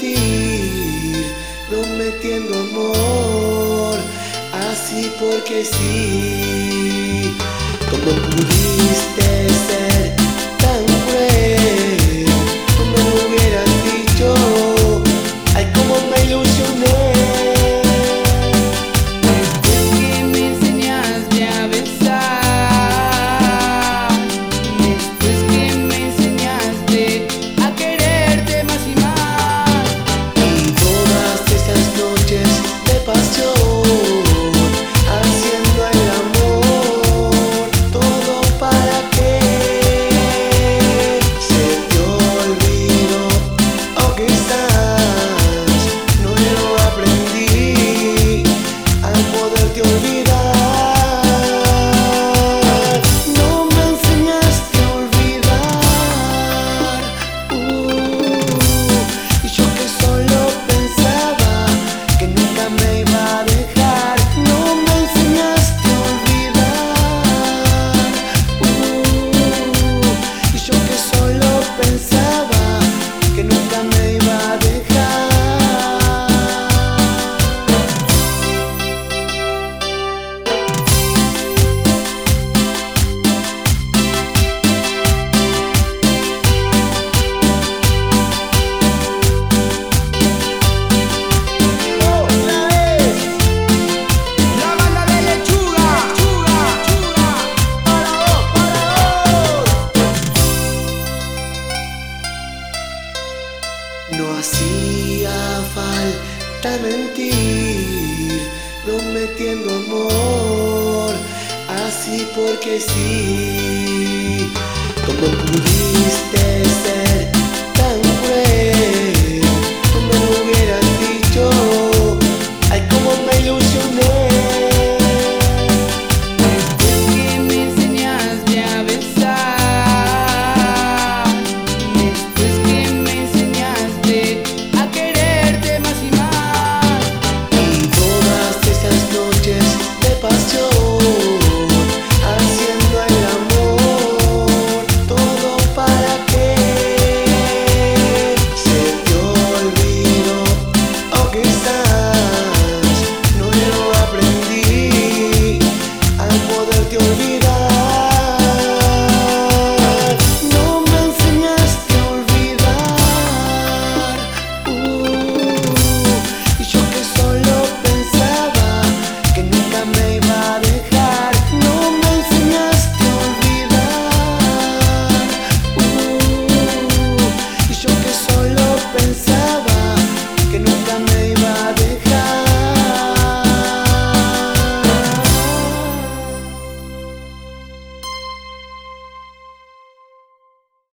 mentir, prometiendo amor, así porque sí. ¿Cómo pudiste ser tan cruel? Tú me lo hubieras dicho, ay, cómo me ilusioné. Después que me enseñaste a besar, después que me enseñaste a quererte más y más, Y todas esas noches de pasión, haciendo el amor, todo para que se te olvidó, o quizás no lo aprendí al poderte olvidar. No me enseñaste a olvidar, y yo que solo pensaba que nunca me iba a dejar. No me enseñaste a olvidar, y yo que solo pensaba que nunca me iba a dejar. Otra vez, la banda de lechuga, para vos, para vos. No hacía falta mentir, prometiendo amor, así porque sí. ¿Cómo pudiste ser